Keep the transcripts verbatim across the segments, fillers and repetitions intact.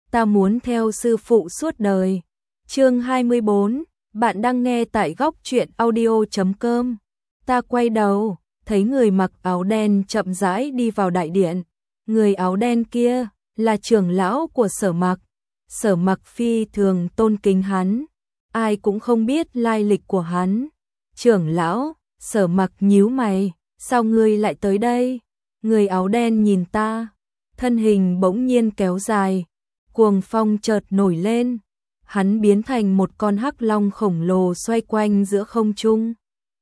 ta muốn theo sư phụ suốt đời. Chương hai mươi bốn, bạn đang nghe tại góc truyện audio chấm com. Ta quay đầu, thấy người mặc áo đen chậm rãi đi vào đại điện. Người áo đen kia là trưởng lão của Sở Mặc. Sở Mặc phi thường tôn kính hắn, ai cũng không biết lai lịch của hắn. Trưởng lão, Sở Mặc nhíu mày, sao ngươi lại tới đây? Người áo đen nhìn ta, thân hình bỗng nhiên kéo dài, cuồng phong chợt nổi lên, hắn biến thành một con hắc long khổng lồ xoay quanh giữa không trung.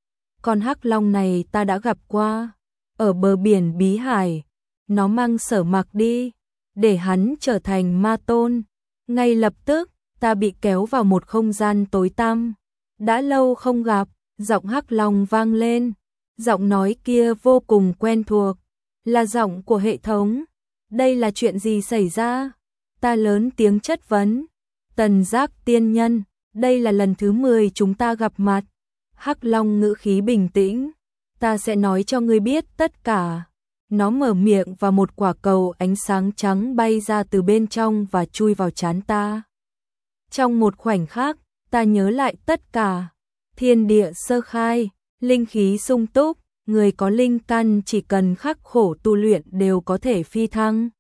Con hắc long này ta đã gặp qua, ở bờ biển Bí Hải, nó mang Sở Mặc đi, để hắn trở thành ma tôn. Ngay lập tức, ta bị kéo vào một không gian tối tăm. Đã lâu không gặp, giọng hắc long vang lên. Giọng nói kia vô cùng quen thuộc, là giọng của hệ thống. Đây là chuyện gì xảy ra? Ta lớn tiếng chất vấn. Tần Giác tiên nhân, đây là lần thứ mười chúng ta gặp mặt. Hắc long ngữ khí bình tĩnh. Ta sẽ nói cho ngươi biết tất cả. Nó mở miệng và một quả cầu ánh sáng trắng bay ra từ bên trong và chui vào trán ta. Trong một khoảnh khắc, ta nhớ lại tất cả. Thiên địa sơ khai, linh khí sung túc, người có linh căn chỉ cần khắc khổ tu luyện đều có thể phi thăng.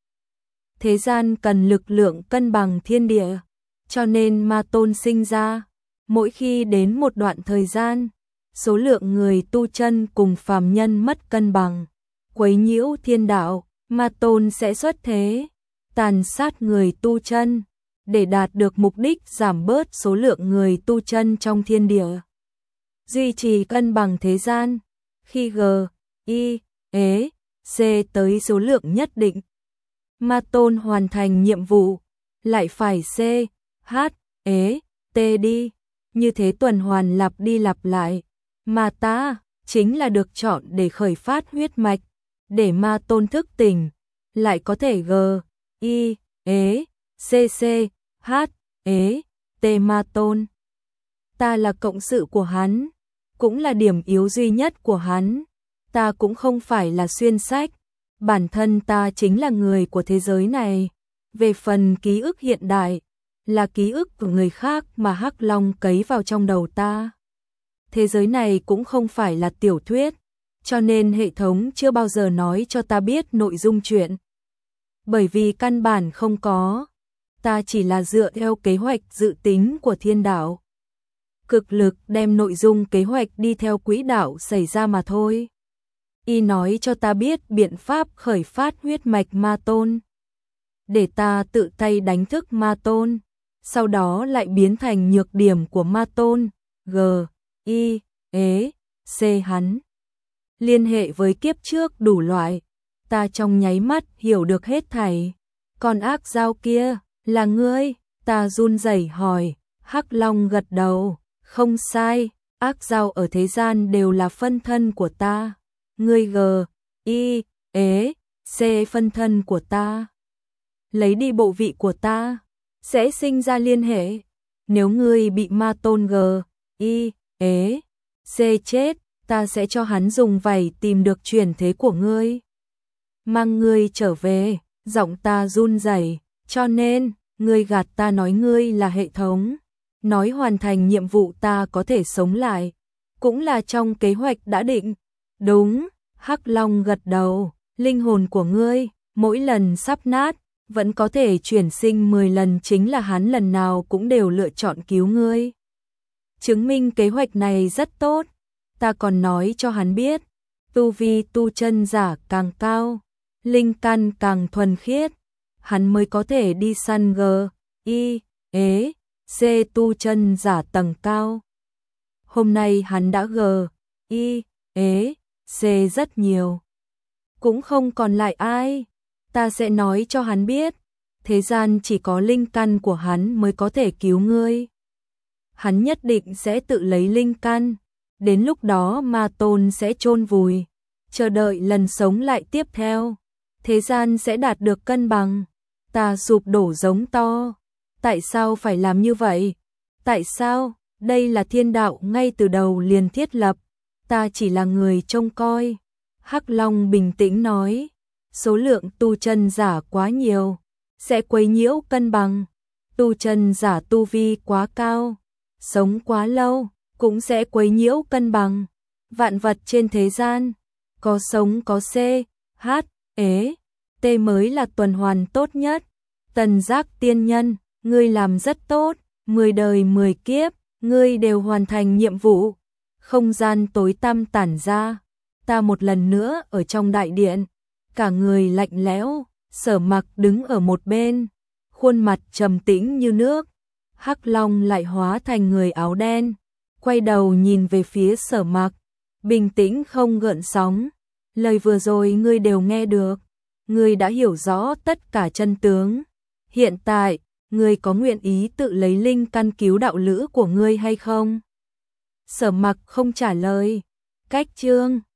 Thế gian cần lực lượng cân bằng thiên địa, cho nên ma tôn sinh ra. Mỗi khi đến một đoạn thời gian, số lượng người tu chân cùng phàm nhân mất cân bằng, quấy nhiễu thiên đạo, ma tôn sẽ xuất thế, tàn sát người tu chân, để đạt được mục đích giảm bớt số lượng người tu chân trong thiên địa. Duy trì cân bằng thế gian, khi G, I, E, C tới số lượng nhất định, ma tôn hoàn thành nhiệm vụ, lại phải C, H, E, T đi, như thế tuần hoàn lặp đi lặp lại, mà ta chính là được chọn để khởi phát huyết mạch, để ma tôn thức tỉnh, lại có thể G, I, E, C, C, H, E, T ma tôn. Ta là cộng sự của hắn, cũng là điểm yếu duy nhất của hắn. Ta cũng không phải là xuyên sách, bản thân ta chính là người của thế giới này. Về phần ký ức hiện đại, là ký ức của người khác mà hắc long cấy vào trong đầu ta. Thế giới này cũng không phải là tiểu thuyết, cho nên hệ thống chưa bao giờ nói cho ta biết nội dung chuyện. Bởi vì căn bản không có, ta chỉ là dựa theo kế hoạch dự tính của thiên đạo. Cực lực đem nội dung kế hoạch đi theo quỹ đạo xảy ra mà thôi. Y nói cho ta biết biện pháp khởi phát huyết mạch ma tôn, để ta tự tay đánh thức ma tôn, sau đó lại biến thành nhược điểm của ma tôn, G, I, E, C hắn. Liên hệ với kiếp trước đủ loại, ta trong nháy mắt hiểu được hết thảy. Con ác dao kia, là ngươi? Ta run rẩy hỏi. Hắc long gật đầu, không sai, ác dao ở thế gian đều là phân thân của ta. Ngươi G, I, E, C phân thân của ta. Lấy đi bộ vị của ta, sẽ sinh ra liên hệ. Nếu ngươi bị ma tôn G, I, E, C chết, ta sẽ cho hắn dùng vảy tìm được chuyển thế của ngươi, mang ngươi trở về. Giọng ta run rẩy, cho nên ngươi gạt ta nói ngươi là hệ thống, nói hoàn thành nhiệm vụ ta có thể sống lại, cũng là trong kế hoạch đã định. Đúng, Hắc Long gật đầu, linh hồn của ngươi mỗi lần sắp nát vẫn có thể chuyển sinh mười lần, chính là hắn lần nào cũng đều lựa chọn cứu ngươi, chứng minh kế hoạch này rất tốt. Ta còn nói cho hắn biết, tu vi tu chân giả càng cao, linh căn càng thuần khiết, hắn mới có thể đi săn G, I, E, C tu chân giả tầng cao. Hôm nay hắn đã G, I, E, C rất nhiều, cũng không còn lại ai. Ta sẽ nói cho hắn biết, thế gian chỉ có linh căn của hắn mới có thể cứu ngươi. Hắn nhất định sẽ tự lấy linh căn, đến lúc đó ma tôn sẽ chôn vùi, chờ đợi lần sống lại tiếp theo, thế gian sẽ đạt được cân bằng. Ta sụp đổ giống to, tại sao phải làm như vậy? Tại sao? Đây là thiên đạo ngay từ đầu liền thiết lập, ta chỉ là người trông coi. Hắc Long bình tĩnh nói, số lượng tu chân giả quá nhiều, sẽ quấy nhiễu cân bằng. Tu chân giả tu vi quá cao, sống quá lâu, cũng sẽ quấy nhiễu cân bằng. Vạn vật trên thế gian, có sống có C, H, ế, T mới là tuần hoàn tốt nhất. Tần Giác tiên nhân, ngươi làm rất tốt, mười đời mười kiếp, ngươi đều hoàn thành nhiệm vụ. Không gian tối tăm tản ra, ta một lần nữa ở trong đại điện, cả người lạnh lẽo, Sở Mặc đứng ở một bên, khuôn mặt trầm tĩnh như nước. Hắc Long lại hóa thành người áo đen, quay đầu nhìn về phía Sở Mặc, bình tĩnh không gợn sóng. Lời vừa rồi ngươi đều nghe được, ngươi đã hiểu rõ tất cả chân tướng. Hiện tại, ngươi có nguyện ý tự lấy linh căn cứu đạo lữ của ngươi hay không? Sở Mặc không trả lời. Cách chương